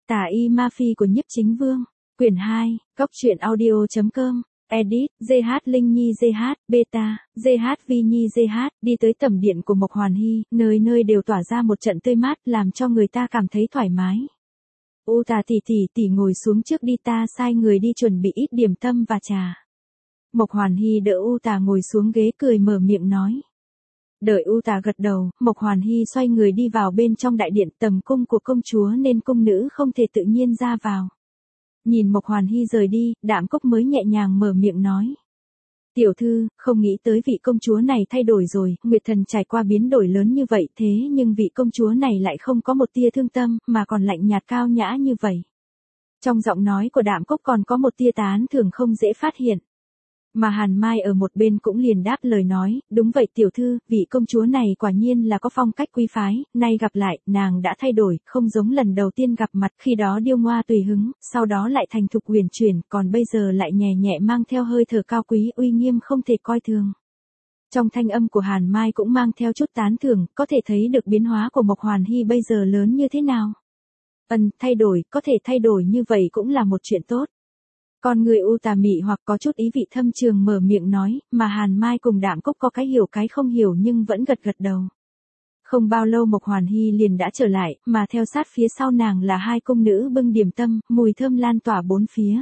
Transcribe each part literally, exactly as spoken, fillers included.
Tà y ma phi của nhiếp chính vương. Quyển hai, Cốc truyện audio.com. Edit, giê hát Linh Nhi giê hát, Beta, giê hát Vi Nhi giê hát, đi tới tẩm điện của Mộc Hoàn Hy, nơi nơi đều tỏa ra một trận tươi mát làm cho người ta cảm thấy thoải mái. U Tà tỷ tỷ tỷ ngồi xuống trước đi, ta sai người đi chuẩn bị ít điểm tâm và trà. Mộc Hoàn Hy đỡ U Tà ngồi xuống ghế cười mở miệng nói. Đợi U Tà gật đầu, Mộc Hoàn Hy xoay người đi vào bên trong đại điện, tầm cung của công chúa nên cung nữ không thể tự nhiên ra vào. Nhìn Mộc Hoàn Hy rời đi, Đạm Cốc mới nhẹ nhàng mở miệng nói. Tiểu thư, không nghĩ tới vị công chúa này thay đổi rồi, Nguyệt Thần trải qua biến đổi lớn như vậy thế nhưng vị công chúa này lại không có một tia thương tâm, mà còn lạnh nhạt cao nhã như vậy. Trong giọng nói của Đạm Cốc còn có một tia tán thưởng không dễ phát hiện. Mà Hàn Mai ở một bên cũng liền đáp lời nói, đúng vậy tiểu thư, vị công chúa này quả nhiên là có phong cách quý phái, nay gặp lại, nàng đã thay đổi, không giống lần đầu tiên gặp mặt, khi đó điêu ngoa tùy hứng, sau đó lại thành thục huyền chuyển, còn bây giờ lại nhẹ nhẹ mang theo hơi thở cao quý, uy nghiêm không thể coi thường. Trong thanh âm của Hàn Mai cũng mang theo chút tán thưởng, có thể thấy được biến hóa của Mộc Hoàn Hy bây giờ lớn như thế nào. Ừm, thay đổi, có thể thay đổi như vậy cũng là một chuyện tốt. Con người U Tà mị hoặc có chút ý vị thâm trường mở miệng nói, mà Hàn Mai cùng Đạm Cốc có cái hiểu cái không hiểu nhưng vẫn gật gật đầu. Không bao lâu Mộc Hoàn Hy liền đã trở lại, mà theo sát phía sau nàng là hai cung nữ bưng điểm tâm, mùi thơm lan tỏa bốn phía.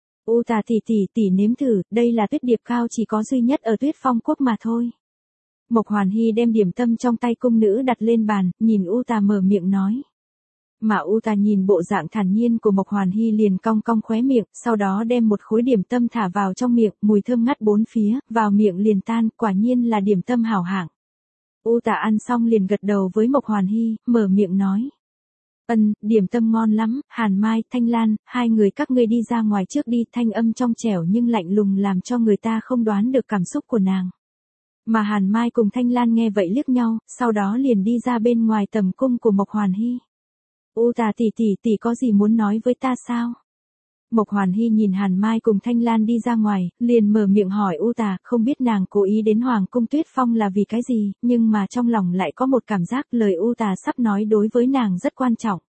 U Tà tỷ tỷ tỷ nếm thử, đây là tuyết điệp cao chỉ có duy nhất ở Tuyết Phong quốc mà thôi. Mộc Hoàn Hy đem điểm tâm trong tay cung nữ đặt lên bàn, nhìn U Tà mở miệng nói. Mà U Tà nhìn bộ dạng thản nhiên của Mộc Hoàn Hy liền cong cong khóe miệng, sau đó đem một khối điểm tâm thả vào trong miệng, mùi thơm ngắt bốn phía, vào miệng liền tan, quả nhiên là điểm tâm hảo hạng. U Tà ăn xong liền gật đầu với Mộc Hoàn Hy, mở miệng nói. Ừm, điểm tâm ngon lắm, Hàn Mai, Thanh Lan, hai người các ngươi đi ra ngoài trước đi, thanh âm trong trẻo nhưng lạnh lùng làm cho người ta không đoán được cảm xúc của nàng. Mà Hàn Mai cùng Thanh Lan nghe vậy liếc nhau, sau đó liền đi ra bên ngoài tầm cung của Mộc Hoàn Hy. U Tà tỷ tỷ tỷ có gì muốn nói với ta sao? Mộc Hoàn Hy nhìn Hàn Mai cùng Thanh Lan đi ra ngoài, liền mở miệng hỏi U Tà, không biết nàng cố ý đến Hoàng cung Tuyết Phong là vì cái gì, nhưng mà trong lòng lại có một cảm giác lời U Tà sắp nói đối với nàng rất quan trọng.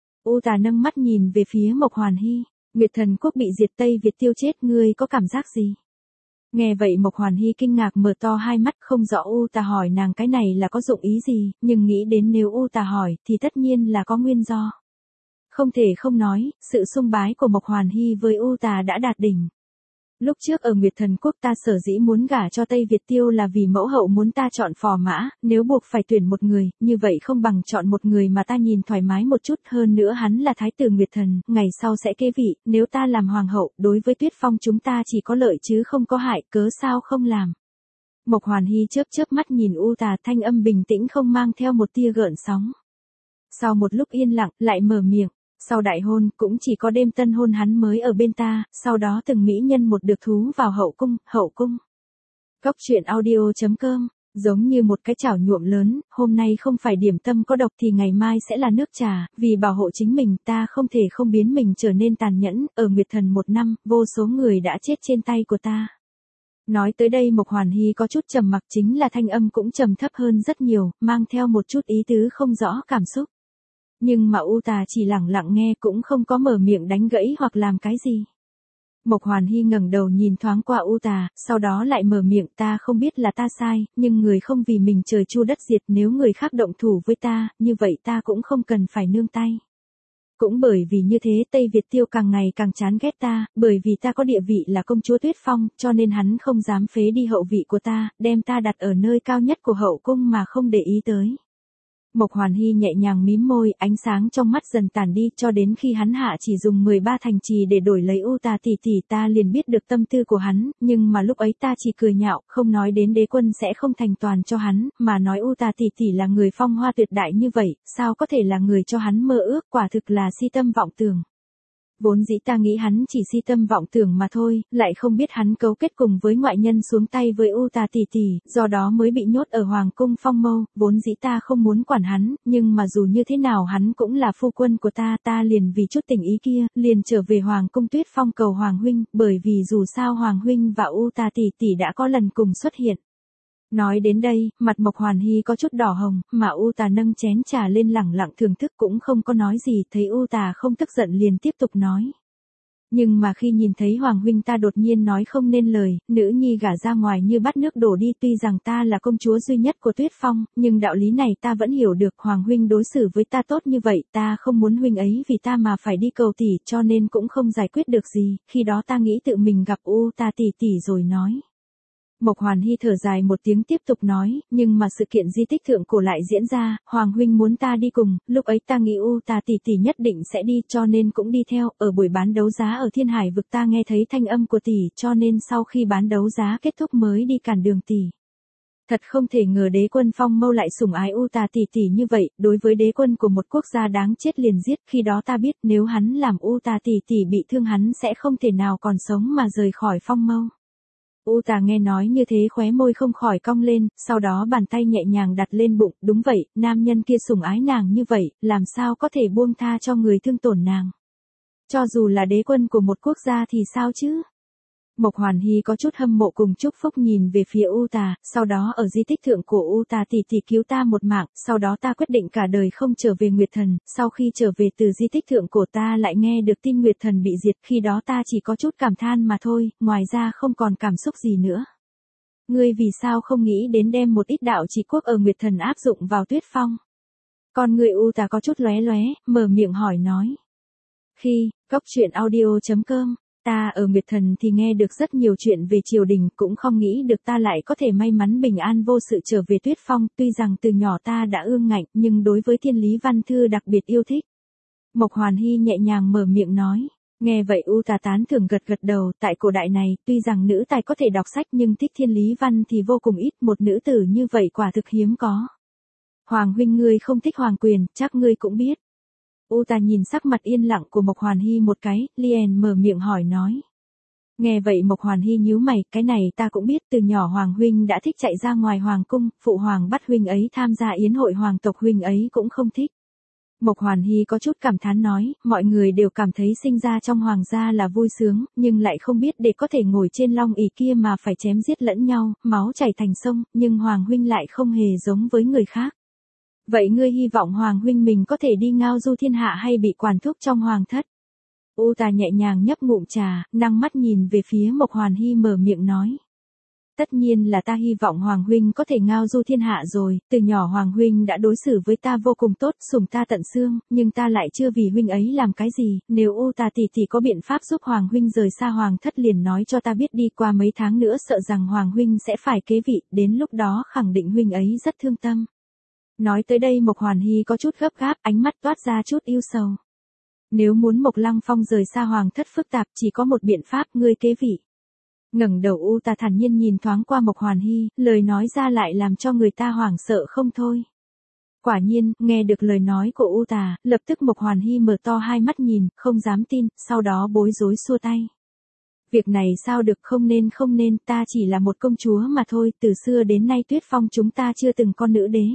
U Tà nâng mắt nhìn về phía Mộc Hoàn Hy, Nguyệt Thần quốc bị diệt Tây Việt tiêu chết, ngươi có cảm giác gì? Nghe vậy Mộc Hoàn Hy kinh ngạc mở to hai mắt, không rõ U Tà hỏi nàng cái này là có dụng ý gì, nhưng nghĩ đến nếu U Tà hỏi thì tất nhiên là có nguyên do. Không thể không nói, sự sùng bái của Mộc Hoàn Hy với U Tà đã đạt đỉnh. Lúc trước ở Nguyệt Thần quốc ta sở dĩ muốn gả cho Tây Việt Tiêu là vì mẫu hậu muốn ta chọn phò mã, nếu buộc phải tuyển một người, như vậy không bằng chọn một người mà ta nhìn thoải mái một chút, hơn nữa hắn là thái tử Nguyệt Thần, ngày sau sẽ kế vị, nếu ta làm hoàng hậu, đối với Tuyết Phong chúng ta chỉ có lợi chứ không có hại, cớ sao không làm. Mộc Hoàn Hy chớp chớp mắt nhìn U Tà, thanh âm bình tĩnh không mang theo một tia gợn sóng. Sau một lúc yên lặng, lại mở miệng. Sau đại hôn, cũng chỉ có đêm tân hôn hắn mới ở bên ta, sau đó từng mỹ nhân một được thú vào hậu cung, hậu cung. Cốc truyện audio.com, giống như một cái chảo nhuộm lớn, hôm nay không phải điểm tâm có độc thì ngày mai sẽ là nước trà, vì bảo hộ chính mình ta không thể không biến mình trở nên tàn nhẫn, ở Nguyệt Thần một năm, vô số người đã chết trên tay của ta. Nói tới đây Mộc Hoàn Hy có chút trầm mặc, chính là thanh âm cũng trầm thấp hơn rất nhiều, mang theo một chút ý tứ không rõ cảm xúc. Nhưng mà U Tà chỉ lặng lặng nghe cũng không có mở miệng đánh gãy hoặc làm cái gì. Mộc Hoàn Hy ngẩng đầu nhìn thoáng qua U Tà, sau đó lại mở miệng, ta không biết là ta sai, nhưng người không vì mình trời chu đất diệt, nếu người khác động thủ với ta, như vậy ta cũng không cần phải nương tay. Cũng bởi vì như thế Tây Việt Tiêu càng ngày càng chán ghét ta, bởi vì ta có địa vị là công chúa Tuyết Phong, cho nên hắn không dám phế đi hậu vị của ta, đem ta đặt ở nơi cao nhất của hậu cung mà không để ý tới. Mộc Hoàn Hy nhẹ nhàng mím môi, ánh sáng trong mắt dần tàn đi, cho đến khi hắn hạ chỉ dùng mười ba thành trì để đổi lấy U Tà tỷ tỷ, ta liền biết được tâm tư của hắn, nhưng mà lúc ấy ta chỉ cười nhạo, không nói đến đế quân sẽ không thành toàn cho hắn, mà nói U Tà tỷ tỷ là người phong hoa tuyệt đại như vậy, sao có thể là người cho hắn mơ ước, quả thực là si tâm vọng tưởng. Vốn dĩ ta nghĩ hắn chỉ si tâm vọng tưởng mà thôi, lại không biết hắn cấu kết cùng với ngoại nhân xuống tay với U Tà tỷ tỷ, do đó mới bị nhốt ở Hoàng cung Phong Mâu, vốn dĩ ta không muốn quản hắn, nhưng mà dù như thế nào hắn cũng là phu quân của ta, ta liền vì chút tình ý kia, liền trở về Hoàng cung Tuyết Phong cầu Hoàng huynh, bởi vì dù sao Hoàng huynh và U Tà tỷ tỷ đã có lần cùng xuất hiện. Nói đến đây, mặt Mộc Hoàn Hy có chút đỏ hồng, mà U Tà nâng chén trà lên lẳng lặng thưởng thức cũng không có nói gì, thấy U Tà không tức giận liền tiếp tục nói. Nhưng mà khi nhìn thấy Hoàng huynh ta đột nhiên nói không nên lời, nữ nhi gả ra ngoài như bắt nước đổ đi, tuy rằng ta là công chúa duy nhất của Tuyết Phong, nhưng đạo lý này ta vẫn hiểu được, Hoàng huynh đối xử với ta tốt như vậy, ta không muốn huynh ấy vì ta mà phải đi cầu tỷ, cho nên cũng không giải quyết được gì, khi đó ta nghĩ tự mình gặp U Ta tỷ tỷ rồi nói. Mộc Hoàn Hy thở dài một tiếng tiếp tục nói, nhưng mà sự kiện di tích thượng cổ lại diễn ra, Hoàng huynh muốn ta đi cùng, lúc ấy ta nghĩ U Ta tỷ tỷ nhất định sẽ đi, cho nên cũng đi theo, ở buổi bán đấu giá ở Thiên Hải vực ta nghe thấy thanh âm của tỷ, cho nên sau khi bán đấu giá kết thúc mới đi cản đường tỷ. Thật không thể ngờ đế quân Phong Mâu lại sủng ái U Ta tỷ tỷ như vậy, đối với đế quân của một quốc gia đáng chết liền giết, khi đó ta biết nếu hắn làm U Ta tỷ tỷ bị thương hắn sẽ không thể nào còn sống mà rời khỏi Phong Mâu. U Tà nghe nói như thế khóe môi không khỏi cong lên, sau đó bàn tay nhẹ nhàng đặt lên bụng, đúng vậy, nam nhân kia sủng ái nàng như vậy, làm sao có thể buông tha cho người thương tổn nàng. Cho dù là đế quân của một quốc gia thì sao chứ? Mộc Hoàn Hy có chút hâm mộ cùng chúc phúc nhìn về phía U Tà, sau đó ở di tích thượng của U Tà tỷ tỷ cứu ta một mạng, sau đó ta quyết định cả đời không trở về Nguyệt Thần, sau khi trở về từ di tích thượng cổ ta lại nghe được tin Nguyệt Thần bị diệt, khi đó ta chỉ có chút cảm than mà thôi, ngoài ra không còn cảm xúc gì nữa. Ngươi vì sao không nghĩ đến đem một ít đạo chỉ quốc ở Nguyệt Thần áp dụng vào Tuyết Phong? Con người U Tà có chút lóe lóe, mở miệng hỏi nói. Khi, góc truyện audio chấm com ta ở Nguyệt Thần thì nghe được rất nhiều chuyện về triều đình, cũng không nghĩ được ta lại có thể may mắn bình an vô sự trở về Tuyết Phong, tuy rằng từ nhỏ ta đã ương ngạnh, nhưng đối với Thiên Lý Văn Thư đặc biệt yêu thích. Mộc Hoàn Hy nhẹ nhàng mở miệng nói, nghe vậy U Tà tán thưởng gật gật đầu, tại cổ đại này, tuy rằng nữ tài có thể đọc sách nhưng thích Thiên Lý Văn thì vô cùng ít, một nữ tử như vậy quả thực hiếm có. Hoàng huynh ngươi không thích hoàng quyền, chắc ngươi cũng biết. U Tà nhìn sắc mặt yên lặng của Mộc Hoàn Hy một cái, liền mở miệng hỏi nói. Nghe vậy Mộc Hoàn Hy nhíu mày, cái này ta cũng biết, từ nhỏ Hoàng huynh đã thích chạy ra ngoài hoàng cung, phụ hoàng bắt huynh ấy tham gia yến hội hoàng tộc, huynh ấy cũng không thích. Mộc Hoàn Hy có chút cảm thán nói, mọi người đều cảm thấy sinh ra trong hoàng gia là vui sướng, nhưng lại không biết để có thể ngồi trên long ỷ kia mà phải chém giết lẫn nhau, máu chảy thành sông, nhưng Hoàng huynh lại không hề giống với người khác. Vậy ngươi hy vọng Hoàng huynh mình có thể đi ngao du thiên hạ hay bị quản thúc trong hoàng thất? U Tà nhẹ nhàng nhấp ngụm trà, nâng mắt nhìn về phía Mộc Hoàn Hy mở miệng nói. Tất nhiên là ta hy vọng Hoàng huynh có thể ngao du thiên hạ rồi, từ nhỏ Hoàng huynh đã đối xử với ta vô cùng tốt, sủng ta tận xương, nhưng ta lại chưa vì huynh ấy làm cái gì, nếu U Tà tỷ tỷ có biện pháp giúp Hoàng huynh rời xa hoàng thất liền nói cho ta biết đi, qua mấy tháng nữa sợ rằng Hoàng huynh sẽ phải kế vị, đến lúc đó khẳng định huynh ấy rất thương tâm. Nói tới đây Mộc Hoàn Hy có chút gấp gáp, ánh mắt toát ra chút yêu sầu. Nếu muốn Mộc Lăng Phong rời xa hoàng thất phức tạp chỉ có một biện pháp, ngươi kế vị. Ngẩng đầu U Tà thản nhiên nhìn thoáng qua Mộc Hoàn Hy, lời nói ra lại làm cho người ta hoảng sợ không thôi. Quả nhiên, nghe được lời nói của U Tà, lập tức Mộc Hoàn Hy mở to hai mắt nhìn, không dám tin, sau đó bối rối xua tay. Việc này sao được, không nên không nên, ta chỉ là một công chúa mà thôi, từ xưa đến nay Tuyết Phong chúng ta chưa từng có nữ đế.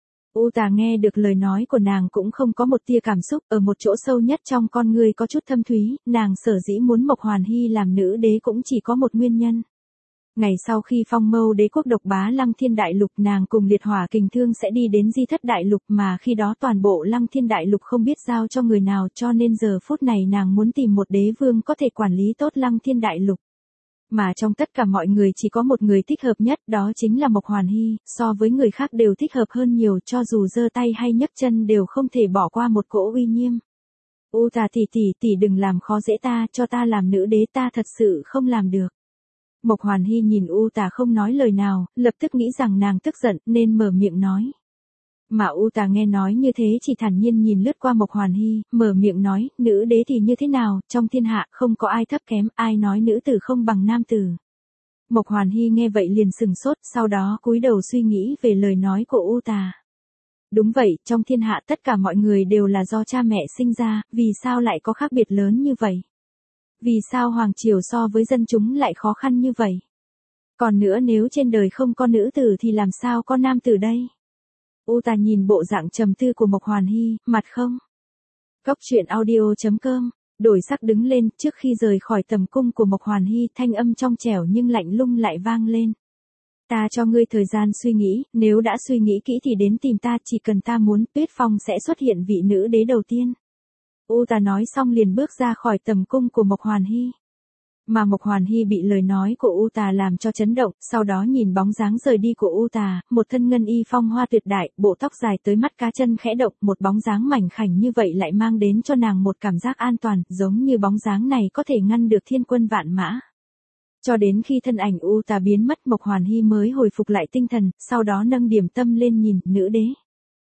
U Tà nghe được lời nói của nàng cũng không có một tia cảm xúc, ở một chỗ sâu nhất trong con người có chút thâm thúy, nàng sở dĩ muốn Mộc Hoàn Hy làm nữ đế cũng chỉ có một nguyên nhân. Ngày sau khi Phong Mâu đế quốc độc bá Lăng Thiên Đại Lục, nàng cùng Liệt Hỏa Kình Thương sẽ đi đến Di Thất Đại Lục, mà khi đó toàn bộ Lăng Thiên Đại Lục không biết giao cho người nào, cho nên giờ phút này nàng muốn tìm một đế vương có thể quản lý tốt Lăng Thiên Đại Lục. Mà trong tất cả mọi người chỉ có một người thích hợp nhất, đó chính là Mộc Hoàn Hy, so với người khác đều thích hợp hơn nhiều, cho dù giơ tay hay nhấc chân đều không thể bỏ qua một cỗ uy nghiêm. U Tà tỷ tỷ tỷ đừng làm khó dễ ta, cho ta làm nữ đế, ta thật sự không làm được. Mộc Hoàn Hy nhìn U Tà không nói lời nào, lập tức nghĩ rằng nàng tức giận nên mở miệng nói. Mà U Tà nghe nói như thế chỉ thản nhiên nhìn lướt qua Mộc Hoàn Hy, mở miệng nói, nữ đế thì như thế nào, trong thiên hạ không có ai thấp kém, ai nói nữ tử không bằng nam tử. Mộc Hoàn Hy nghe vậy liền sừng sốt, sau đó cúi đầu suy nghĩ về lời nói của U Tà. Đúng vậy, trong thiên hạ tất cả mọi người đều là do cha mẹ sinh ra, vì sao lại có khác biệt lớn như vậy? Vì sao hoàng triều so với dân chúng lại khó khăn như vậy? Còn nữa, nếu trên đời không có nữ tử thì làm sao có nam tử đây? U Tà nhìn bộ dạng trầm tư của Mộc Hoàn Hy, mặt không. Góc truyện audio chấm com, đổi sắc đứng lên, trước khi rời khỏi tầm cung của Mộc Hoàn Hy, thanh âm trong trẻo nhưng lạnh lùng lại vang lên. Ta cho ngươi thời gian suy nghĩ, nếu đã suy nghĩ kỹ thì đến tìm ta, chỉ cần ta muốn, Tuyết Phong sẽ xuất hiện vị nữ đế đầu tiên. U Tà nói xong liền bước ra khỏi tầm cung của Mộc Hoàn Hy. Mà Mộc Hoàn Hy bị lời nói của U Tà làm cho chấn động, sau đó nhìn bóng dáng rời đi của U Tà, một thân ngân y phong hoa tuyệt đại, bộ tóc dài tới mắt cá chân khẽ động, một bóng dáng mảnh khảnh như vậy lại mang đến cho nàng một cảm giác an toàn, giống như bóng dáng này có thể ngăn được thiên quân vạn mã. Cho đến khi thân ảnh U Tà biến mất, Mộc Hoàn Hy mới hồi phục lại tinh thần, sau đó nâng điểm tâm lên nhìn, nữ đế.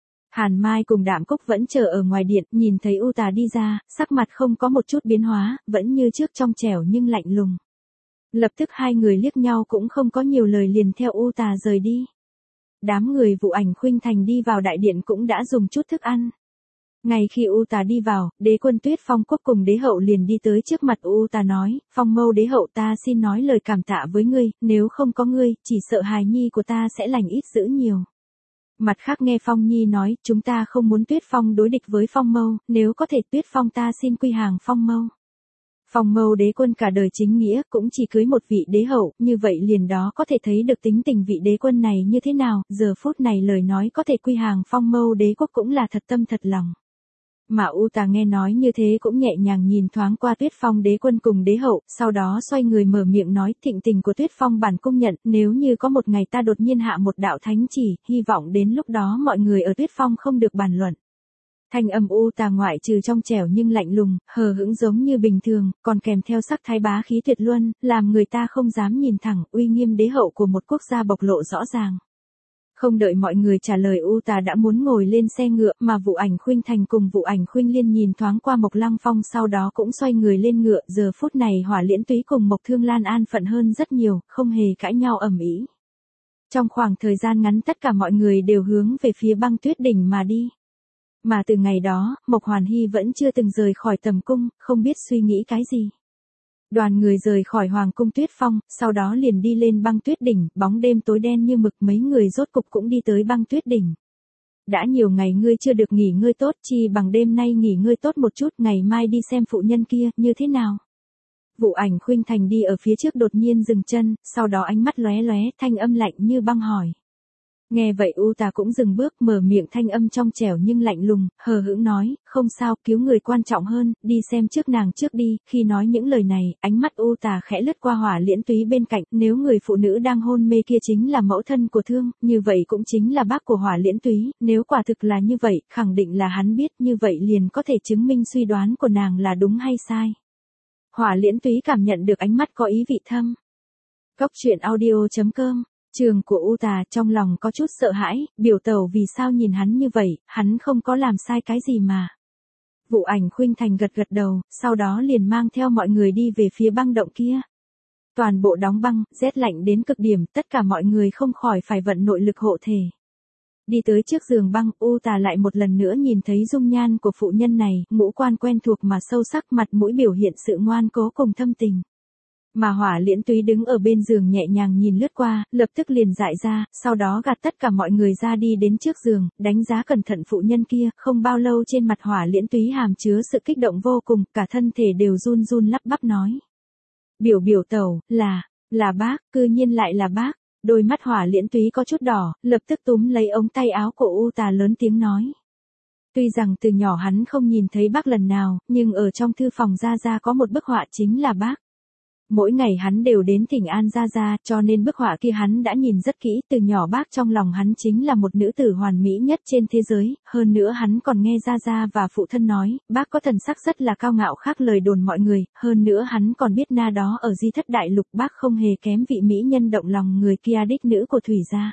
Hàn Mai cùng Đạm Cúc vẫn chờ ở ngoài điện, nhìn thấy U Tà đi ra, sắc mặt không có một chút biến hóa, vẫn như trước trong trẻo nhưng lạnh lùng. Lập tức hai người liếc nhau cũng không có nhiều lời liền theo U Tà rời đi. Đám người Vụ Ảnh Khuynh Thành đi vào đại điện cũng đã dùng chút thức ăn. Ngay khi U Tà đi vào, đế quân Tuyết Phong Quốc cùng đế hậu liền đi tới trước mặt U Tà nói, Phong Mâu đế hậu, ta xin nói lời cảm tạ với ngươi, nếu không có ngươi, chỉ sợ hài nhi của ta sẽ lành ít dữ nhiều. Mặt khác nghe Phong Nhi nói, chúng ta không muốn Tuyết Phong đối địch với Phong Mâu, nếu có thể Tuyết Phong ta xin quy hàng Phong Mâu. Phong Mâu đế quân cả đời chính nghĩa, cũng chỉ cưới một vị đế hậu, như vậy liền đó có thể thấy được tính tình vị đế quân này như thế nào, giờ phút này lời nói có thể quy hàng Phong Mâu đế quốc cũng là thật tâm thật lòng. Mà U Tà nghe nói như thế cũng nhẹ nhàng nhìn thoáng qua Tuyết Phong đế quân cùng đế hậu, sau đó xoay người mở miệng nói, thịnh tình của Tuyết Phong bản cung nhận, nếu như có một ngày ta đột nhiên hạ một đạo thánh chỉ, hy vọng đến lúc đó mọi người ở Tuyết Phong không được bàn luận. Thanh âm U Tà ngoại trừ trong trẻo nhưng lạnh lùng, hờ hững giống như bình thường, còn kèm theo sắc thái bá khí tuyệt luân, làm người ta không dám nhìn thẳng, uy nghiêm đế hậu của một quốc gia bộc lộ rõ ràng. Không đợi mọi người trả lời, U Tà đã muốn ngồi lên xe ngựa, mà Vụ Ảnh Khuynh Thành cùng Vụ Ảnh Khuynh Liên nhìn thoáng qua Mộc Lăng Phong, sau đó cũng xoay người lên ngựa. Giờ phút này Hỏa Liễn Túy cùng Mộc Thương Lan an phận hơn rất nhiều, không hề cãi nhau ầm ĩ. Trong khoảng thời gian ngắn tất cả mọi người đều hướng về phía Băng Tuyết đỉnh mà đi. Mà từ ngày đó, Mộc Hoàn Hy vẫn chưa từng rời khỏi tầm cung, không biết suy nghĩ cái gì. Đoàn người rời khỏi Hoàng cung Tuyết Phong, sau đó liền đi lên Băng Tuyết đỉnh, bóng đêm tối đen như mực, mấy người rốt cục cũng đi tới Băng Tuyết đỉnh. Đã nhiều ngày ngươi chưa được nghỉ ngơi tốt, chi bằng đêm nay nghỉ ngơi tốt một chút, ngày mai đi xem phụ nhân kia, như thế nào? Vụ Ảnh Khuynh Thành đi ở phía trước đột nhiên dừng chân, sau đó ánh mắt lóe lóe, thanh âm lạnh như băng hỏi. Nghe vậy U Tà cũng dừng bước, mở miệng, thanh âm trong trẻo nhưng lạnh lùng, hờ hững nói, không sao, cứu người quan trọng hơn, đi xem trước nàng trước đi. Khi nói những lời này, ánh mắt U Tà khẽ lướt qua Hỏa Liễn Túy bên cạnh, nếu người phụ nữ đang hôn mê kia chính là mẫu thân của Thương, như vậy cũng chính là bác của Hỏa Liễn Túy, nếu quả thực là như vậy, khẳng định là hắn biết, như vậy liền có thể chứng minh suy đoán của nàng là đúng hay sai. Hỏa Liễn Túy cảm nhận được ánh mắt có ý vị thâm. Cốc truyện audio chấm com Trường của U Tà trong lòng có chút sợ hãi, biểu tẩu vì sao nhìn hắn như vậy, hắn không có làm sai cái gì mà. Vụ Ảnh Khuynh Thành gật gật đầu, sau đó liền mang theo mọi người đi về phía băng động kia. Toàn bộ đóng băng, rét lạnh đến cực điểm, tất cả mọi người không khỏi phải vận nội lực hộ thể. Đi tới trước giường băng, U Tà lại một lần nữa nhìn thấy dung nhan của phụ nhân này, ngũ quan quen thuộc mà sâu sắc, mặt mũi biểu hiện sự ngoan cố cùng thâm tình. Mà Hỏa Liễn Túy đứng ở bên giường nhẹ nhàng nhìn lướt qua, lập tức liền dại ra, sau đó gạt tất cả mọi người ra đi đến trước giường, đánh giá cẩn thận phụ nhân kia, không bao lâu trên mặt Hỏa Liễn Túy hàm chứa sự kích động vô cùng, cả thân thể đều run run lắp bắp nói. Biểu biểu tẩu, là, là bác, cư nhiên lại là bác. Đôi mắt Hỏa Liễn Túy có chút đỏ, lập tức túm lấy ống tay áo của U Tà lớn tiếng nói. Tuy rằng từ nhỏ hắn không nhìn thấy bác lần nào, nhưng ở trong thư phòng Gia Gia có một bức họa chính là bác. Mỗi ngày hắn đều đến thỉnh an Gia Gia, cho nên bức họa kia hắn đã nhìn rất kỹ, từ nhỏ bác trong lòng hắn chính là một nữ tử hoàn mỹ nhất trên thế giới, hơn nữa hắn còn nghe Gia Gia và phụ thân nói, bác có thần sắc rất là cao ngạo khác lời đồn mọi người, hơn nữa hắn còn biết na đó ở Di Thất Đại Lục bác không hề kém vị mỹ nhân động lòng người kia đích nữ của Thủy gia.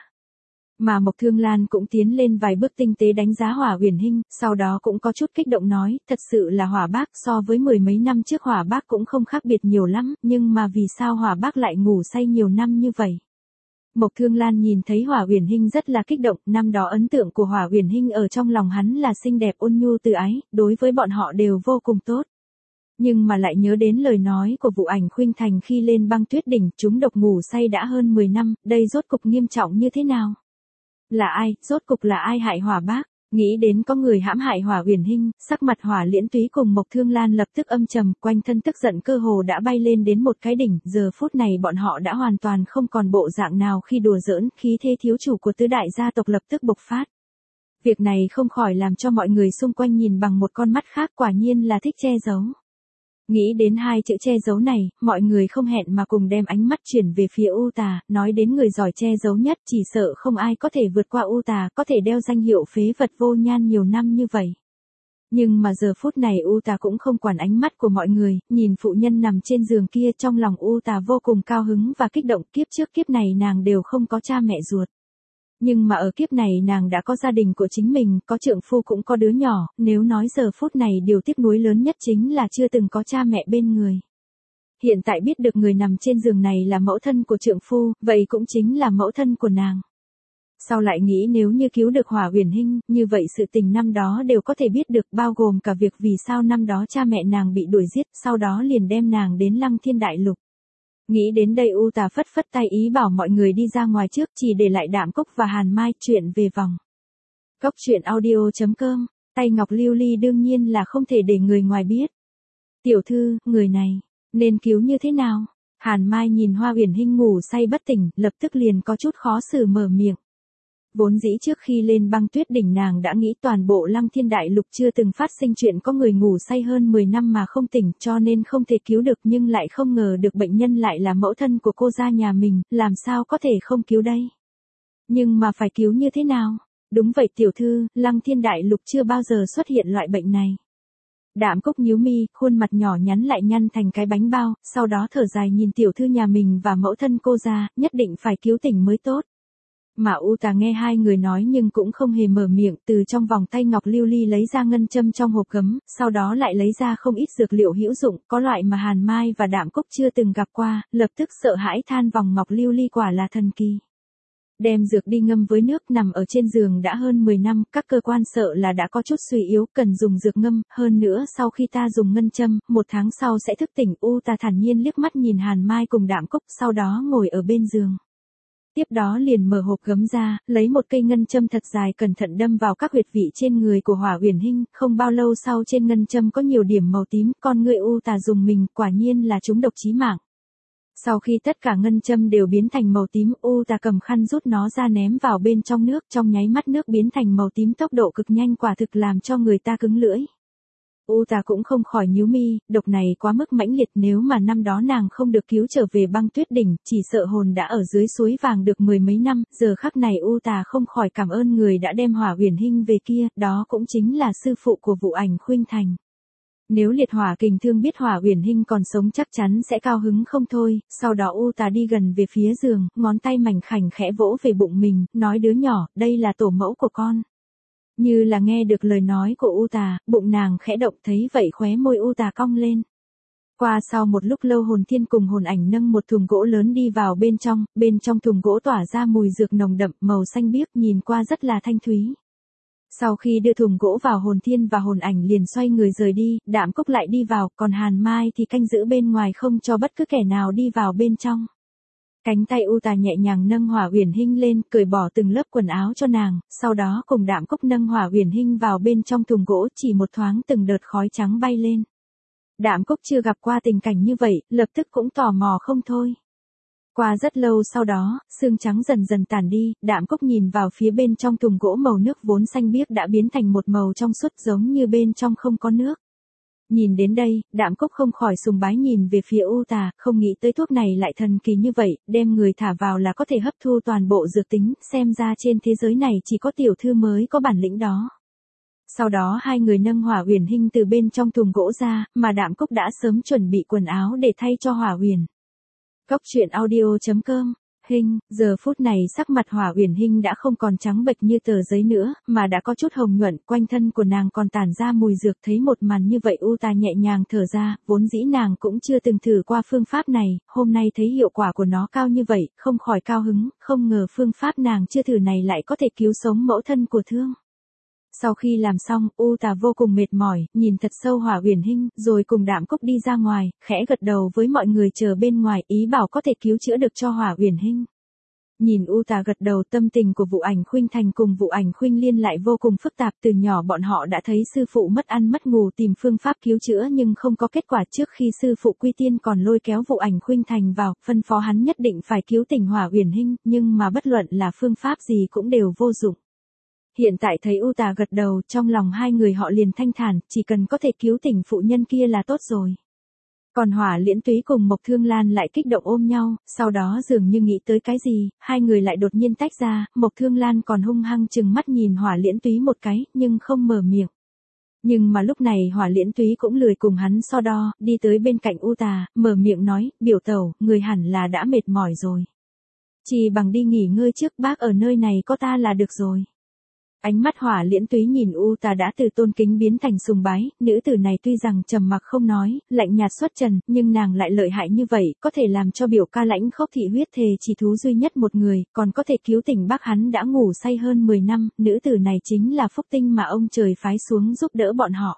Mà Mộc Thương Lan cũng tiến lên vài bước tinh tế đánh giá Hỏa Uyển Hinh, sau đó cũng có chút kích động nói, thật sự là Hỏa bác, so với mười mấy năm trước Hỏa bác cũng không khác biệt nhiều lắm, nhưng mà vì sao Hỏa bác lại ngủ say nhiều năm như vậy? Mộc Thương Lan nhìn thấy Hỏa Uyển Hinh rất là kích động, năm đó ấn tượng của Hỏa Uyển Hinh ở trong lòng hắn là xinh đẹp ôn nhu từ ái, đối với bọn họ đều vô cùng tốt. Nhưng mà lại nhớ đến lời nói của Vụ Ảnh Khuynh Thành khi lên Băng Tuyết đỉnh, chúng độc ngủ say đã hơn mười năm, đây rốt cục nghiêm trọng như thế nào? Là ai, rốt cục là ai hại Hỏa bác? Nghĩ đến có người hãm hại Hỏa Uyển Hinh, sắc mặt Hỏa Liễn Túy cùng Mộc Thương Lan lập tức âm trầm, quanh thân tức giận cơ hồ đã bay lên đến một cái đỉnh, giờ phút này bọn họ đã hoàn toàn không còn bộ dạng nào khi đùa giỡn, khí thế thiếu chủ của tứ đại gia tộc lập tức bộc phát. Việc này không khỏi làm cho mọi người xung quanh nhìn bằng một con mắt khác, quả nhiên là thích che giấu. Nghĩ đến hai chữ che giấu này, mọi người không hẹn mà cùng đem ánh mắt chuyển về phía U Tà, nói đến người giỏi che giấu nhất, chỉ sợ không ai có thể vượt qua U Tà, có thể đeo danh hiệu phế vật vô nhan nhiều năm như vậy. Nhưng mà giờ phút này U Tà cũng không quản ánh mắt của mọi người, nhìn phụ nhân nằm trên giường kia, trong lòng U Tà vô cùng cao hứng và kích động, kiếp trước kiếp này nàng đều không có cha mẹ ruột. Nhưng mà ở kiếp này nàng đã có gia đình của chính mình, có trượng phu cũng có đứa nhỏ, nếu nói giờ phút này điều tiếc nuối lớn nhất chính là chưa từng có cha mẹ bên người. Hiện tại biết được người nằm trên giường này là mẫu thân của trượng phu, vậy cũng chính là mẫu thân của nàng. Sau lại nghĩ nếu như cứu được Hỏa Uyển Hinh, như vậy sự tình năm đó đều có thể biết được, bao gồm cả việc vì sao năm đó cha mẹ nàng bị đuổi giết, sau đó liền đem nàng đến Lăng Thiên Đại Lục. Nghĩ đến đây U Tà phất phất tay ý bảo mọi người đi ra ngoài trước, chỉ để lại Đạm Cúc và Hàn Mai chuyện về vòng. Cốc truyện audio chấm com, tay ngọc lưu ly đương nhiên là không thể để người ngoài biết. Tiểu thư, người này, nên cứu như thế nào? Hàn Mai nhìn Hoa Uyển Hinh ngủ say bất tỉnh, lập tức liền có chút khó xử mở miệng. Vốn dĩ trước khi lên Băng Tuyết đỉnh nàng đã nghĩ toàn bộ Lăng Thiên Đại Lục chưa từng phát sinh chuyện có người ngủ say hơn mười năm mà không tỉnh, cho nên không thể cứu được, nhưng lại không ngờ được bệnh nhân lại là mẫu thân của cô gia nhà mình, làm sao có thể không cứu đây? Nhưng mà phải cứu như thế nào? Đúng vậy tiểu thư, Lăng Thiên Đại Lục chưa bao giờ xuất hiện loại bệnh này. Đạm Cúc nhíu mi, khuôn mặt nhỏ nhắn lại nhăn thành cái bánh bao, sau đó thở dài nhìn tiểu thư nhà mình và mẫu thân cô gia, nhất định phải cứu tỉnh mới tốt. Mà U Tà nghe hai người nói nhưng cũng không hề mở miệng, từ trong vòng tay ngọc lưu ly lấy ra ngân châm trong hộp gấm, sau đó lại lấy ra không ít dược liệu hữu dụng, có loại mà Hàn Mai và Đạm Cúc chưa từng gặp qua, lập tức sợ hãi than vòng ngọc lưu ly quả là thần kỳ. Đem dược đi ngâm với nước, nằm ở trên giường đã hơn mười năm, các cơ quan sợ là đã có chút suy yếu, cần dùng dược ngâm, hơn nữa sau khi ta dùng ngân châm, một tháng sau sẽ thức tỉnh. U Tà thản nhiên liếc mắt nhìn Hàn Mai cùng Đạm Cúc, sau đó ngồi ở bên giường. Tiếp đó liền mở hộp gấm ra, lấy một cây ngân châm thật dài cẩn thận đâm vào các huyệt vị trên người của Hỏa Uyển Hinh, không bao lâu sau trên ngân châm có nhiều điểm màu tím, con người U Tà dùng mình, quả nhiên là trúng độc chí mạng. Sau khi tất cả ngân châm đều biến thành màu tím, U Tà cầm khăn rút nó ra ném vào bên trong nước, trong nháy mắt nước biến thành màu tím tốc độ cực nhanh, quả thực làm cho người ta cứng lưỡi. U Tà cũng không khỏi nhíu mi, độc này quá mức mãnh liệt, nếu mà năm đó nàng không được cứu trở về Băng Tuyết đỉnh, chỉ sợ hồn đã ở dưới suối vàng được mười mấy năm, giờ khắc này U Tà không khỏi cảm ơn người đã đem Hỏa Uyển Hinh về kia, đó cũng chính là sư phụ của Vụ Ảnh Khuynh Thành. Nếu Liệt Hỏa Kình Thương biết Hỏa Uyển Hinh còn sống chắc chắn sẽ cao hứng không thôi, sau đó U Tà đi gần về phía giường, ngón tay mảnh khảnh khẽ vỗ về bụng mình, nói đứa nhỏ, đây là tổ mẫu của con. Như là nghe được lời nói của U Tà, bụng nàng khẽ động, thấy vậy khóe môi U Tà cong lên. Qua sau một lúc lâu Hồn Thiên cùng Hồn Ảnh nâng một thùng gỗ lớn đi vào bên trong, bên trong thùng gỗ tỏa ra mùi dược nồng đậm, màu xanh biếc, nhìn qua rất là thanh thúy. Sau khi đưa thùng gỗ vào, Hồn Thiên và Hồn Ảnh liền xoay người rời đi, Đạm Cúc lại đi vào, còn Hàn Mai thì canh giữ bên ngoài không cho bất cứ kẻ nào đi vào bên trong. Cánh tay U Tà nhẹ nhàng nâng Hỏa Uyển Hinh lên, cởi bỏ từng lớp quần áo cho nàng, sau đó cùng Đạm Cúc nâng Hỏa Uyển Hinh vào bên trong thùng gỗ, chỉ một thoáng từng đợt khói trắng bay lên. Đạm Cúc chưa gặp qua tình cảnh như vậy, lập tức cũng tò mò không thôi. Qua rất lâu sau đó, sương trắng dần dần tản đi, Đạm Cúc nhìn vào phía bên trong thùng gỗ, màu nước vốn xanh biếc đã biến thành một màu trong suốt giống như bên trong không có nước. Nhìn đến đây, Đạm Cúc không khỏi sùng bái nhìn về phía U Tà, không nghĩ tới thuốc này lại thần kỳ như vậy, đem người thả vào là có thể hấp thu toàn bộ dược tính, xem ra trên thế giới này chỉ có tiểu thư mới có bản lĩnh đó. Sau đó hai người nâng Hỏa Uyển Hinh từ bên trong thùng gỗ ra, mà Đạm Cúc đã sớm chuẩn bị quần áo để thay cho Hỏa Uyển. Cốc truyện audio chấm com. Hinh, giờ phút này sắc mặt Hỏa Uyển Hinh đã không còn trắng bệch như tờ giấy nữa, mà đã có chút hồng nhuận, quanh thân của nàng còn tản ra mùi dược, thấy một màn như vậy U Tà nhẹ nhàng thở ra, vốn dĩ nàng cũng chưa từng thử qua phương pháp này, hôm nay thấy hiệu quả của nó cao như vậy, không khỏi cao hứng, không ngờ phương pháp nàng chưa thử này lại có thể cứu sống mẫu thân của Thương. Sau khi làm xong, U Tà vô cùng mệt mỏi, nhìn thật sâu Hỏa Uyển Hinh, rồi cùng Đạm Cúc đi ra ngoài, khẽ gật đầu với mọi người chờ bên ngoài, ý bảo có thể cứu chữa được cho Hỏa Uyển Hinh. Nhìn U Tà gật đầu, tâm tình của Vụ Ảnh Khuynh Thành cùng Vụ Ảnh Khuynh Liên lại vô cùng phức tạp. Từ nhỏ bọn họ đã thấy sư phụ mất ăn mất ngủ tìm phương pháp cứu chữa nhưng không có kết quả. Trước khi sư phụ quy tiên còn lôi kéo Vụ Ảnh Khuynh Thành vào, phân phó hắn nhất định phải cứu tỉnh Hỏa Uyển Hinh, nhưng mà bất luận là phương pháp gì cũng đều vô dụng. Hiện tại thấy U Tà gật đầu, trong lòng hai người họ liền thanh thản, chỉ cần có thể cứu tỉnh phụ nhân kia là tốt rồi. Còn Hỏa Liễn Túy cùng Mộc Thương Lan lại kích động ôm nhau, sau đó dường như nghĩ tới cái gì, hai người lại đột nhiên tách ra, Mộc Thương Lan còn hung hăng chừng mắt nhìn Hỏa Liễn Túy một cái, nhưng không mở miệng. Nhưng mà lúc này Hỏa Liễn Túy cũng lười cùng hắn so đo, đi tới bên cạnh U Tà, mở miệng nói, biểu tẩu, người hẳn là đã mệt mỏi rồi. Chỉ bằng đi nghỉ ngơi trước, bác ở nơi này có ta là được rồi. Ánh mắt Hỏa Liễn Túy nhìn U Tà đã từ tôn kính biến thành sùng bái, nữ tử này tuy rằng trầm mặc không nói, lạnh nhạt xuất trần, nhưng nàng lại lợi hại như vậy, có thể làm cho biểu ca Lãnh Khốc thị huyết thề chỉ thú duy nhất một người, còn có thể cứu tỉnh bác hắn đã ngủ say hơn mười năm, nữ tử này chính là phúc tinh mà ông trời phái xuống giúp đỡ bọn họ.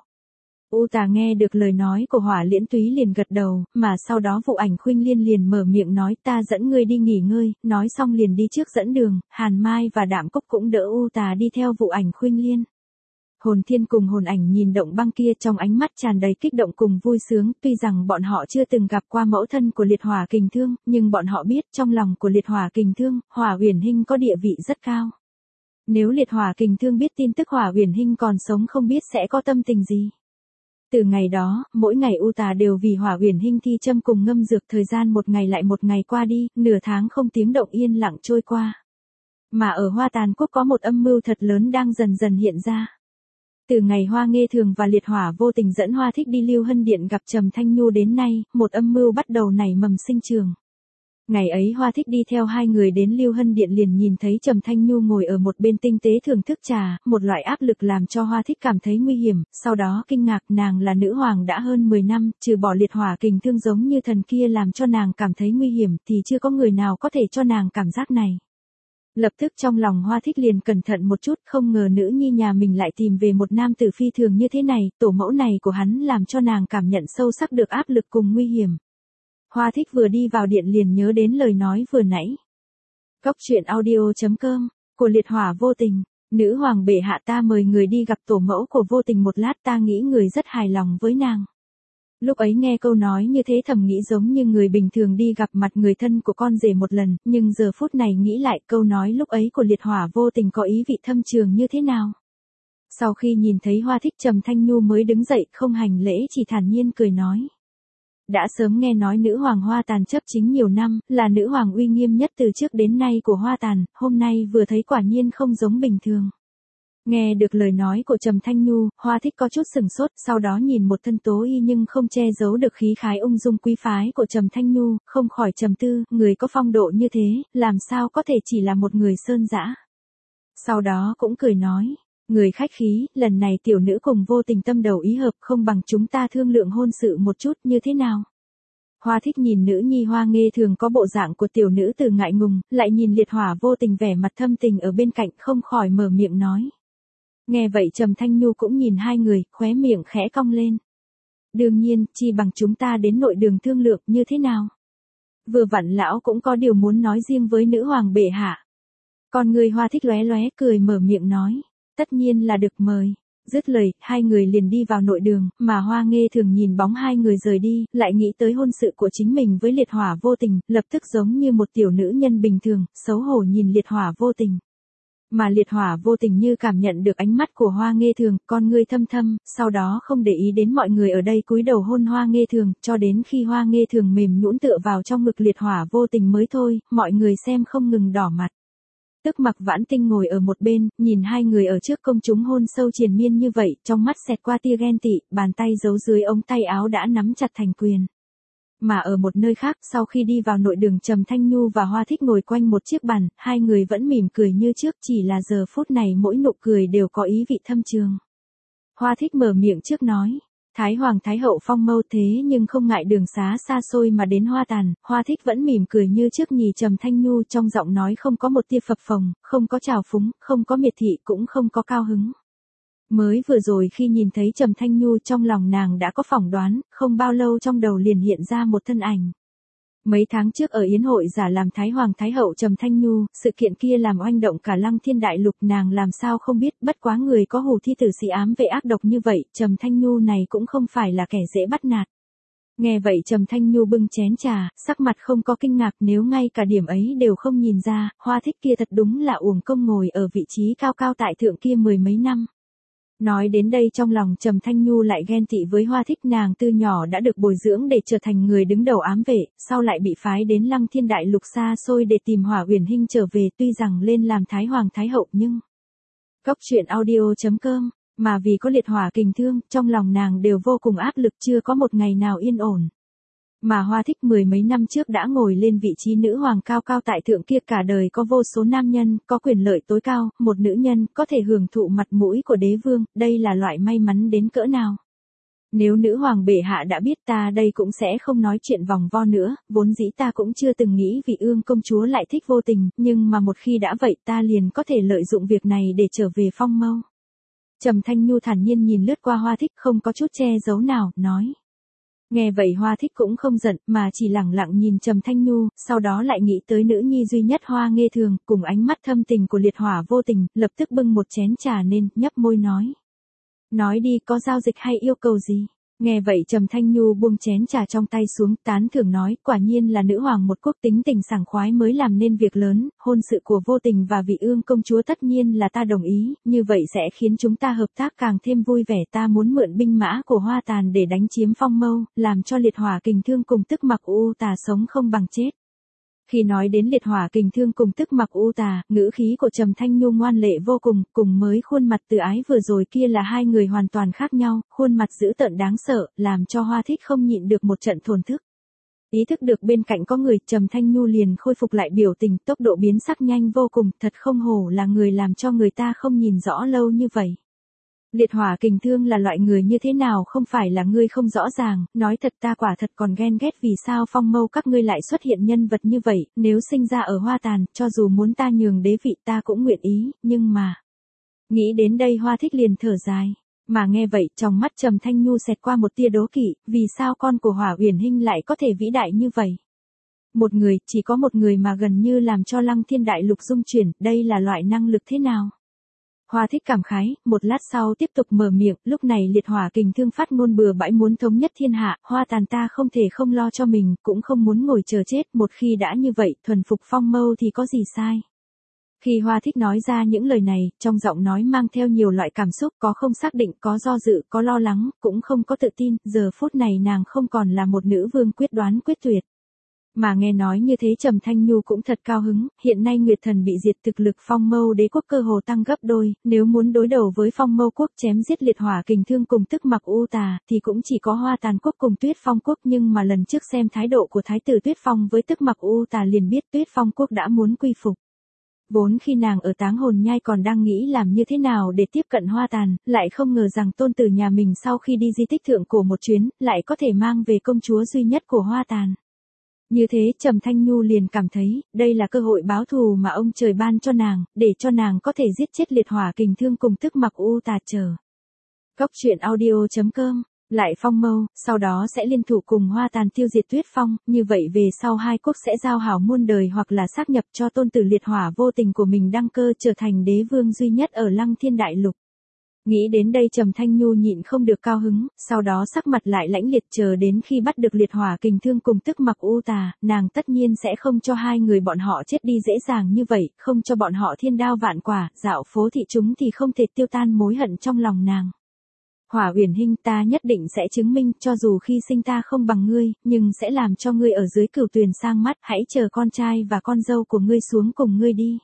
U Tà nghe được lời nói của Hỏa Liễn Túy liền gật đầu, mà sau đó Vụ Ảnh Khuynh Liên liền mở miệng nói, ta dẫn ngươi đi nghỉ ngơi, nói xong liền đi trước dẫn đường. Hàn Mai và Đạm Cúc cũng đỡ U Tà đi theo Vụ Ảnh Khuynh Liên. Hồn Thiên cùng Hồn Ảnh nhìn động băng kia trong ánh mắt tràn đầy kích động cùng vui sướng, tuy rằng bọn họ chưa từng gặp qua mẫu thân của Liệt Hỏa Kình Thương, nhưng bọn họ biết trong lòng của Liệt Hỏa Kình Thương, Hỏa Uyển Hinh có địa vị rất cao. Nếu Liệt Hỏa Kình Thương biết tin tức Hỏa Uyển Hinh còn sống không biết sẽ có tâm tình gì. Từ ngày đó, mỗi ngày U Tà đều vì Hỏa Uyển Hinh thi châm cùng ngâm dược, thời gian một ngày lại một ngày qua đi, nửa tháng không tiếng động yên lặng trôi qua. Mà ở Hoa Tàn Quốc có một âm mưu thật lớn đang dần dần hiện ra. Từ ngày Hoa Nghê Thường và Liệt Hỏa Vô Tình dẫn Hoa Thích đi Lưu Hân Điện gặp Trầm Thanh Nhu đến nay, một âm mưu bắt đầu nảy mầm sinh trường. Ngày ấy Hoa Thích đi theo hai người đến Lưu Hân Điện liền nhìn thấy Trầm Thanh Nhu ngồi ở một bên tinh tế thưởng thức trà, một loại áp lực làm cho Hoa Thích cảm thấy nguy hiểm, sau đó kinh ngạc, nàng là nữ hoàng đã hơn mười năm, trừ bỏ Liệt Hỏa Kình Thương giống như thần kia làm cho nàng cảm thấy nguy hiểm thì chưa có người nào có thể cho nàng cảm giác này. Lập tức trong lòng Hoa Thích liền cẩn thận một chút, không ngờ nữ nhi nhà mình lại tìm về một nam tử phi thường như thế này, tổ mẫu này của hắn làm cho nàng cảm nhận sâu sắc được áp lực cùng nguy hiểm. Hoa Thích vừa đi vào điện liền nhớ đến lời nói vừa nãy. Cốc truyện audio chấm com, của Liệt Hỏa Vô Tình, nữ hoàng bệ hạ ta mời người đi gặp tổ mẫu của Vô Tình một lát, ta nghĩ người rất hài lòng với nàng. Lúc ấy nghe câu nói như thế thầm nghĩ giống như người bình thường đi gặp mặt người thân của con rể một lần, nhưng giờ phút này nghĩ lại câu nói lúc ấy của Liệt Hỏa Vô Tình có ý vị thâm trường như thế nào. Sau khi nhìn thấy Hoa Thích, Trầm Thanh Nhu mới đứng dậy không hành lễ chỉ thản nhiên cười nói. Đã sớm nghe nói nữ hoàng Hoa Tàn chấp chính nhiều năm, là nữ hoàng uy nghiêm nhất từ trước đến nay của Hoa Tàn, hôm nay vừa thấy quả nhiên không giống bình thường. Nghe được lời nói của Trầm Thanh Nhu, Hoa Thích có chút sừng sốt, sau đó nhìn một thân tố y nhưng không che giấu được khí khái ung dung quý phái của Trầm Thanh Nhu, không khỏi trầm tư, người có phong độ như thế, làm sao có thể chỉ là một người sơn dã. Sau đó cũng cười nói. Người khách khí, lần này tiểu nữ cùng Vô Tình tâm đầu ý hợp, không bằng chúng ta thương lượng hôn sự một chút, như thế nào? Hoa Thích nhìn nữ nhi Hoa Nghê Thường có bộ dạng của tiểu nữ từ ngại ngùng, lại nhìn Liệt Hỏa Vô Tình vẻ mặt thâm tình ở bên cạnh không khỏi mở miệng nói. Nghe vậy Trầm Thanh Nhu cũng nhìn hai người, khóe miệng khẽ cong lên. Đương nhiên, chi bằng chúng ta đến nội đường thương lượng, như thế nào? Vừa vặn lão cũng có điều muốn nói riêng với nữ hoàng bệ hạ. Còn người Hoa Thích lóe lóe cười mở miệng nói. Tất nhiên là được mời. Dứt lời, hai người liền đi vào nội đường, mà Hoa Nghê Thường nhìn bóng hai người rời đi, lại nghĩ tới hôn sự của chính mình với Liệt Hỏa Vô Tình, lập tức giống như một tiểu nữ nhân bình thường, xấu hổ nhìn Liệt Hỏa Vô Tình. Mà Liệt Hỏa Vô Tình như cảm nhận được ánh mắt của Hoa Nghê Thường, con ngươi thâm thâm, sau đó không để ý đến mọi người ở đây cúi đầu hôn Hoa Nghê Thường, cho đến khi Hoa Nghê Thường mềm nhũn tựa vào trong ngực Liệt Hỏa Vô Tình mới thôi, mọi người xem không ngừng đỏ mặt. Tức Mặc Vãn Tinh ngồi ở một bên, nhìn hai người ở trước công chúng hôn sâu triền miên như vậy, trong mắt xẹt qua tia ghen tị, bàn tay giấu dưới ống tay áo đã nắm chặt thành quyền. Mà ở một nơi khác, sau khi đi vào nội đường, Trầm Thanh Nhu và Hoa Thích ngồi quanh một chiếc bàn, hai người vẫn mỉm cười như trước, chỉ là giờ phút này mỗi nụ cười đều có ý vị thâm trường. Hoa Thích mở miệng trước nói. Thái Hoàng Thái Hậu phong mâu thế nhưng không ngại đường xá xa xôi mà đến Hoa Tàn, Hoa Thích vẫn mỉm cười như trước nhìn Trầm Thanh Nhu, trong giọng nói không có một tia phập phồng, không có trào phúng, không có miệt thị cũng không có cao hứng. Mới vừa rồi khi nhìn thấy Trầm Thanh Nhu trong lòng nàng đã có phỏng đoán, không bao lâu trong đầu liền hiện ra một thân ảnh. Mấy tháng trước ở yến hội giả làm Thái Hoàng Thái Hậu Trầm Thanh Nhu, sự kiện kia làm oanh động cả Lăng Thiên Đại Lục, nàng làm sao không biết, bất quá người có hù thi tử sĩ ám vệ ác độc như vậy, Trầm Thanh Nhu này cũng không phải là kẻ dễ bắt nạt. Nghe vậy Trầm Thanh Nhu bưng chén trà, sắc mặt không có kinh ngạc, nếu ngay cả điểm ấy đều không nhìn ra, Hoa Thích kia thật đúng là uổng công ngồi ở vị trí cao cao tại thượng kia mười mấy năm. Nói đến đây trong lòng Trầm Thanh Nhu lại ghen tị với Hoa Thích, nàng từ nhỏ đã được bồi dưỡng để trở thành người đứng đầu ám vệ, sau lại bị phái đến Lăng Thiên Đại Lục xa xôi để tìm Hỏa Uyển Hinh trở về, tuy rằng lên làm Thái Hoàng Thái Hậu nhưng Cốc truyện audio chấm com, mà vì có liệt hỏa kình thương, trong lòng nàng đều vô cùng áp lực, chưa có một ngày nào yên ổn. Mà Hoa Thích mười mấy năm trước đã ngồi lên vị trí nữ hoàng cao cao tại thượng kia, cả đời có vô số nam nhân, có quyền lợi tối cao, một nữ nhân có thể hưởng thụ mặt mũi của đế vương, đây là loại may mắn đến cỡ nào. Nếu nữ hoàng bệ hạ đã biết, ta đây cũng sẽ không nói chuyện vòng vo nữa, vốn dĩ ta cũng chưa từng nghĩ vị ương công chúa lại thích vô tình, nhưng mà một khi đã vậy ta liền có thể lợi dụng việc này để trở về Phong Mâu. Trầm Thanh Nhu thản nhiên nhìn lướt qua Hoa Thích, không có chút che giấu nào, nói. Nghe vậy Hoa Thích cũng không giận, mà chỉ lẳng lặng nhìn Trầm Thanh Nhu, sau đó lại nghĩ tới nữ nhi duy nhất Hoa Nghê Thường, cùng ánh mắt thâm tình của liệt hỏa vô tình, lập tức bưng một chén trà lên, nhấp môi nói. Nói đi, có giao dịch hay yêu cầu gì? Nghe vậy Trầm Thanh Nhu buông chén trà trong tay xuống, tán thưởng nói, quả nhiên là nữ hoàng một quốc tính tình sảng khoái mới làm nên việc lớn, hôn sự của vô tình và vị ương công chúa tất nhiên là ta đồng ý, như vậy sẽ khiến chúng ta hợp tác càng thêm vui vẻ, ta muốn mượn binh mã của Hoa Tàn để đánh chiếm Phong Mâu, làm cho liệt hỏa kình thương cùng Tức Mặc U Tà sống không bằng chết. Khi nói đến liệt hỏa kình thương cùng Tức Mặc U Tà, ngữ khí của Trầm Thanh Nhu ngoan lệ vô cùng, cùng mới khuôn mặt từ ái vừa rồi kia là hai người hoàn toàn khác nhau, khuôn mặt dữ tợn đáng sợ, làm cho Hoa Thích không nhịn được một trận thổn thức. Ý thức được bên cạnh có người, Trầm Thanh Nhu liền khôi phục lại biểu tình, tốc độ biến sắc nhanh vô cùng, thật không hổ là người làm cho người ta không nhìn rõ lâu như vậy. Liệt hỏa kình thương là loại người như thế nào không phải là ngươi không rõ ràng, nói thật ta quả thật còn ghen ghét vì sao Phong Mâu các ngươi lại xuất hiện nhân vật như vậy, nếu sinh ra ở Hoa Tàn, cho dù muốn ta nhường đế vị ta cũng nguyện ý, nhưng mà. Nghĩ đến đây Hoa Thích liền thở dài, mà nghe vậy trong mắt Trầm Thanh Nhu xẹt qua một tia đố kỵ, vì sao con của Hỏa Uyển Hinh lại có thể vĩ đại như vậy. Một người, chỉ có một người mà gần như làm cho Lăng Thiên Đại Lục rung chuyển, đây là loại năng lực thế nào? Hoa Thích cảm khái, một lát sau tiếp tục mở miệng, lúc này liệt hỏa kình thương phát ngôn bừa bãi muốn thống nhất thiên hạ, Hoa Tàn ta không thể không lo cho mình, cũng không muốn ngồi chờ chết, một khi đã như vậy, thuần phục Phong Mâu thì có gì sai. Khi Hoa Thích nói ra những lời này, trong giọng nói mang theo nhiều loại cảm xúc, có không xác định, có do dự, có lo lắng, cũng không có tự tin, giờ phút này nàng không còn là một nữ vương quyết đoán quyết tuyệt. Mà nghe nói như thế Trầm Thanh Nhu cũng thật cao hứng, hiện nay Nguyệt Thần bị diệt, thực lực Phong Mâu đế quốc cơ hồ tăng gấp đôi, nếu muốn đối đầu với Phong Mâu quốc chém giết liệt hỏa kình thương cùng Tức Mặc U Tà, thì cũng chỉ có Hoa Tàn quốc cùng Tuyết Phong quốc, nhưng mà lần trước xem thái độ của Thái tử Tuyết Phong với Tức Mặc U Tà liền biết Tuyết Phong quốc đã muốn quy phục. Vốn khi nàng ở Táng Hồn Nhai còn đang nghĩ làm như thế nào để tiếp cận Hoa Tàn, lại không ngờ rằng tôn tử nhà mình sau khi đi di tích thượng cổ một chuyến, lại có thể mang về công chúa duy nhất của Hoa Tàn. Như thế Trầm Thanh Nhu liền cảm thấy, đây là cơ hội báo thù mà ông trời ban cho nàng, để cho nàng có thể giết chết liệt hỏa kình thương cùng Tức Mặc U Tà chờ. Cốc truyện audio chấm com, lại Phong Mâu, sau đó sẽ liên thủ cùng Hoa Tàn tiêu diệt Tuyết Phong, như vậy về sau hai quốc sẽ giao hảo muôn đời hoặc là xác nhập cho tôn tử liệt hỏa vô tình của mình đăng cơ trở thành đế vương duy nhất ở Lăng Thiên Đại Lục. Nghĩ đến đây Trầm Thanh Nhu nhịn không được cao hứng, sau đó sắc mặt lại lãnh liệt, chờ đến khi bắt được liệt hỏa kình thương cùng Tức Mặc U Tà, nàng tất nhiên sẽ không cho hai người bọn họ chết đi dễ dàng như vậy, không cho bọn họ thiên đao vạn quả, dạo phố thị chúng thì không thể tiêu tan mối hận trong lòng nàng. Hỏa Uyển Hinh, ta nhất định sẽ chứng minh, cho dù khi sinh ta không bằng ngươi, nhưng sẽ làm cho ngươi ở dưới cửu tuyền sang mắt, hãy chờ con trai và con dâu của ngươi xuống cùng ngươi đi.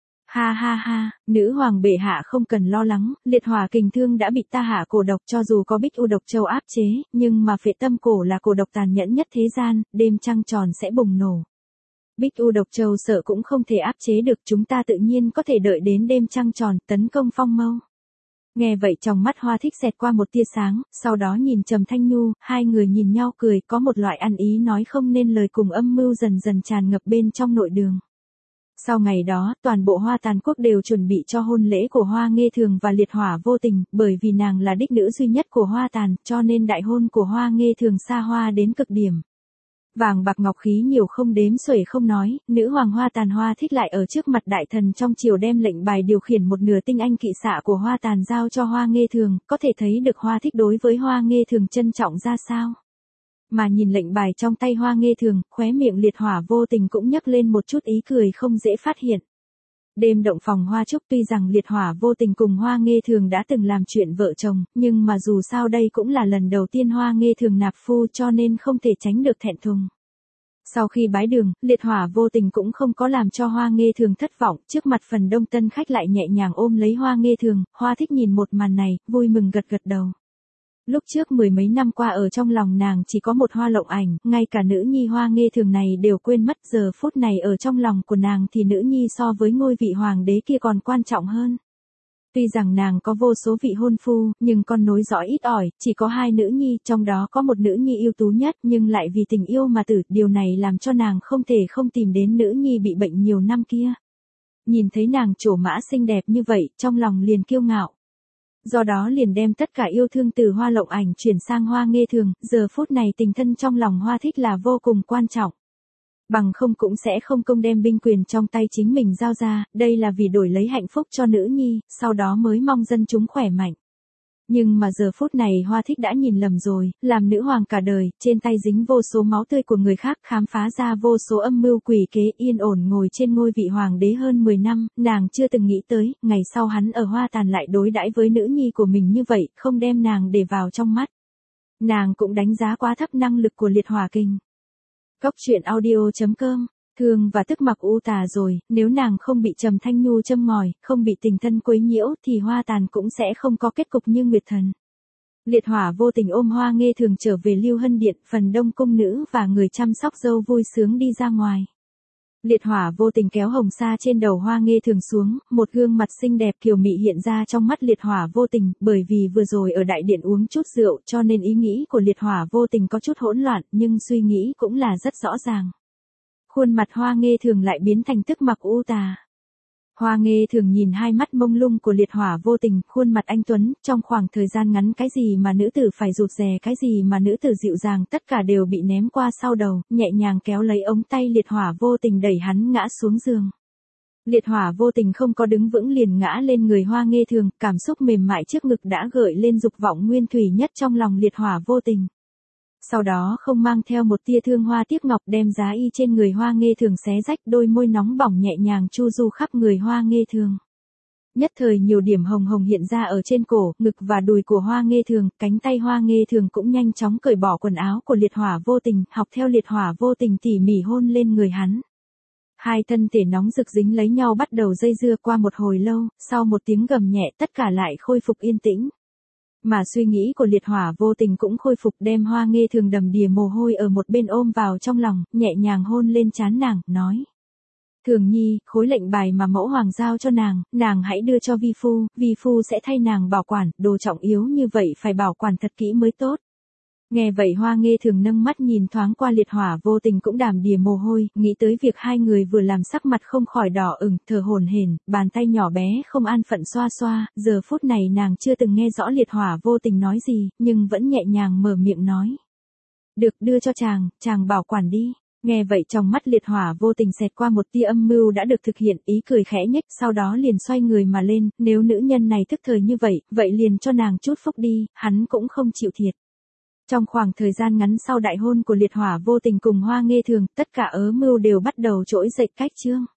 Ha ha ha, nữ hoàng bệ hạ không cần lo lắng, liệt hỏa kình thương đã bị ta hạ cổ độc, cho dù có Bích U độc châu áp chế, nhưng mà phệ tâm cổ là cổ độc tàn nhẫn nhất thế gian, đêm trăng tròn sẽ bùng nổ. Bích U độc châu sợ cũng không thể áp chế được, chúng ta tự nhiên có thể đợi đến đêm trăng tròn, tấn công Phong Mâu. Nghe vậy trong mắt Hoa Thích xẹt qua một tia sáng, sau đó nhìn Trầm Thanh Nhu, hai người nhìn nhau cười, có một loại ăn ý nói không nên lời cùng âm mưu dần dần tràn ngập bên trong nội đường. Sau ngày đó, toàn bộ Hoa Tàn quốc đều chuẩn bị cho hôn lễ của Hoa Nghê Thường và liệt hỏa vô tình, bởi vì nàng là đích nữ duy nhất của Hoa Tàn, cho nên đại hôn của Hoa Nghê Thường xa hoa đến cực điểm. Vàng bạc ngọc khí nhiều không đếm xuể không nói, nữ hoàng Hoa Tàn Hoa Thích lại ở trước mặt đại thần trong triều đem lệnh bài điều khiển một nửa tinh anh kỵ xạ của Hoa Tàn giao cho Hoa Nghê Thường, có thể thấy được Hoa Thích đối với Hoa Nghê Thường trân trọng ra sao. Mà nhìn lệnh bài trong tay Hoa Nghê Thường, khóe miệng Liệt Hỏa vô tình cũng nhấc lên một chút ý cười không dễ phát hiện. Đêm động phòng hoa trúc tuy rằng Liệt Hỏa vô tình cùng Hoa Nghê Thường đã từng làm chuyện vợ chồng, nhưng mà dù sao đây cũng là lần đầu tiên Hoa Nghê Thường nạp phu cho nên không thể tránh được thẹn thùng. Sau khi bái đường, Liệt Hỏa vô tình cũng không có làm cho Hoa Nghê Thường thất vọng, trước mặt phần đông tân khách lại nhẹ nhàng ôm lấy Hoa Nghê Thường, Hoa Thích nhìn một màn này, vui mừng gật gật đầu. Lúc trước mười mấy năm qua ở trong lòng nàng chỉ có một Hoa Lộng Ảnh, ngay cả nữ nhi Hoa Nghê Thường này đều quên mất, giờ phút này ở trong lòng của nàng thì nữ nhi so với ngôi vị hoàng đế kia còn quan trọng hơn. Tuy rằng nàng có vô số vị hôn phu, nhưng con nối dõi ít ỏi, chỉ có hai nữ nhi, trong đó có một nữ nhi ưu tú nhất, nhưng lại vì tình yêu mà tử, điều này làm cho nàng không thể không tìm đến nữ nhi bị bệnh nhiều năm kia. Nhìn thấy nàng trổ mã xinh đẹp như vậy, trong lòng liền kiêu ngạo. Do đó liền đem tất cả yêu thương từ Hoa Lộng Ảnh chuyển sang Hoa Nghê Thường, giờ phút này tình thân trong lòng Hoa Thích là vô cùng quan trọng. Bằng không cũng sẽ không công đem binh quyền trong tay chính mình giao ra, đây là vì đổi lấy hạnh phúc cho nữ nhi, sau đó mới mong dân chúng khỏe mạnh. Nhưng mà giờ phút này Hoa Thích đã nhìn lầm rồi, làm nữ hoàng cả đời, trên tay dính vô số máu tươi của người khác, khám phá ra vô số âm mưu quỷ kế, yên ổn ngồi trên ngôi vị hoàng đế hơn mười năm, nàng chưa từng nghĩ tới, ngày sau hắn ở Hoa Tàn lại đối đãi với nữ nhi của mình như vậy, không đem nàng để vào trong mắt. Nàng cũng đánh giá quá thấp năng lực của Liệt Hỏa Kình. Góc truyện audio chấm com. Thương và tức mặc u tà rồi, nếu nàng không bị Trầm Thanh Nhu châm ngòi, không bị tình thân quấy nhiễu thì Hoa Tàn cũng sẽ không có kết cục như Nguyệt Thần. Liệt Hỏa vô tình ôm Hoa Nghê Thường trở về Lưu Hân Điện, phần đông cung nữ và người chăm sóc dâu vui sướng đi ra ngoài. Liệt Hỏa vô tình kéo hồng sa trên đầu Hoa Nghê Thường xuống, một gương mặt xinh đẹp kiều mị hiện ra trong mắt Liệt Hỏa vô tình, bởi vì vừa rồi ở đại điện uống chút rượu cho nên ý nghĩ của Liệt Hỏa vô tình có chút hỗn loạn, nhưng suy nghĩ cũng là rất rõ ràng. Khuôn mặt Hoa Nghê Thường lại biến thành tức mặc u tà. Hoa Nghê Thường nhìn hai mắt mông lung của Liệt Hỏa vô tình, khuôn mặt anh tuấn, trong khoảng thời gian ngắn cái gì mà nữ tử phải rụt rè, cái gì mà nữ tử dịu dàng, tất cả đều bị ném qua sau đầu, nhẹ nhàng kéo lấy ống tay Liệt Hỏa vô tình đẩy hắn ngã xuống giường. Liệt Hỏa vô tình không có đứng vững liền ngã lên người Hoa Nghê Thường, cảm xúc mềm mại trước ngực đã gợi lên dục vọng nguyên thủy nhất trong lòng Liệt Hỏa vô tình. Sau đó không mang theo một tia thương hoa tiếc ngọc đem giá y trên người Hoa Nghê Thường xé rách, đôi môi nóng bỏng nhẹ nhàng chu du khắp người Hoa Nghê Thường. Nhất thời nhiều điểm hồng hồng hiện ra ở trên cổ, ngực và đùi của Hoa Nghê Thường, cánh tay Hoa Nghê Thường cũng nhanh chóng cởi bỏ quần áo của Liệt Hỏa vô tình, học theo Liệt Hỏa vô tình tỉ mỉ hôn lên người hắn. Hai thân thể nóng rực dính lấy nhau bắt đầu dây dưa qua một hồi lâu, sau một tiếng gầm nhẹ tất cả lại khôi phục yên tĩnh. Mà suy nghĩ của Liệt Hỏa vô tình cũng khôi phục, đem Hoa Nghê Thường đầm đìa mồ hôi ở một bên ôm vào trong lòng, nhẹ nhàng hôn lên trán nàng, nói. Thường nhi, khối lệnh bài mà mẫu hoàng giao cho nàng, nàng hãy đưa cho vi phu, vi phu sẽ thay nàng bảo quản, đồ trọng yếu như vậy phải bảo quản thật kỹ mới tốt. Nghe vậy Hoa Nghê Thường nâng mắt nhìn thoáng qua Liệt Hỏa vô tình cũng đàm đìa mồ hôi, nghĩ tới việc hai người vừa làm sắc mặt không khỏi đỏ ửng, thở hổn hển, bàn tay nhỏ bé không an phận xoa xoa, giờ phút này nàng chưa từng nghe rõ Liệt Hỏa vô tình nói gì, nhưng vẫn nhẹ nhàng mở miệng nói. Được, đưa cho chàng, chàng bảo quản đi. Nghe vậy trong mắt Liệt Hỏa vô tình xẹt qua một tia âm mưu đã được thực hiện, ý cười khẽ nhếch, sau đó liền xoay người mà lên, nếu nữ nhân này thức thời như vậy, vậy liền cho nàng chút phúc đi, hắn cũng không chịu thiệt. Trong khoảng thời gian ngắn sau đại hôn của Liệt Hỏa vô tình cùng Hoa Nghê Thường, tất cả ớ mưu đều bắt đầu trỗi dậy cách chương.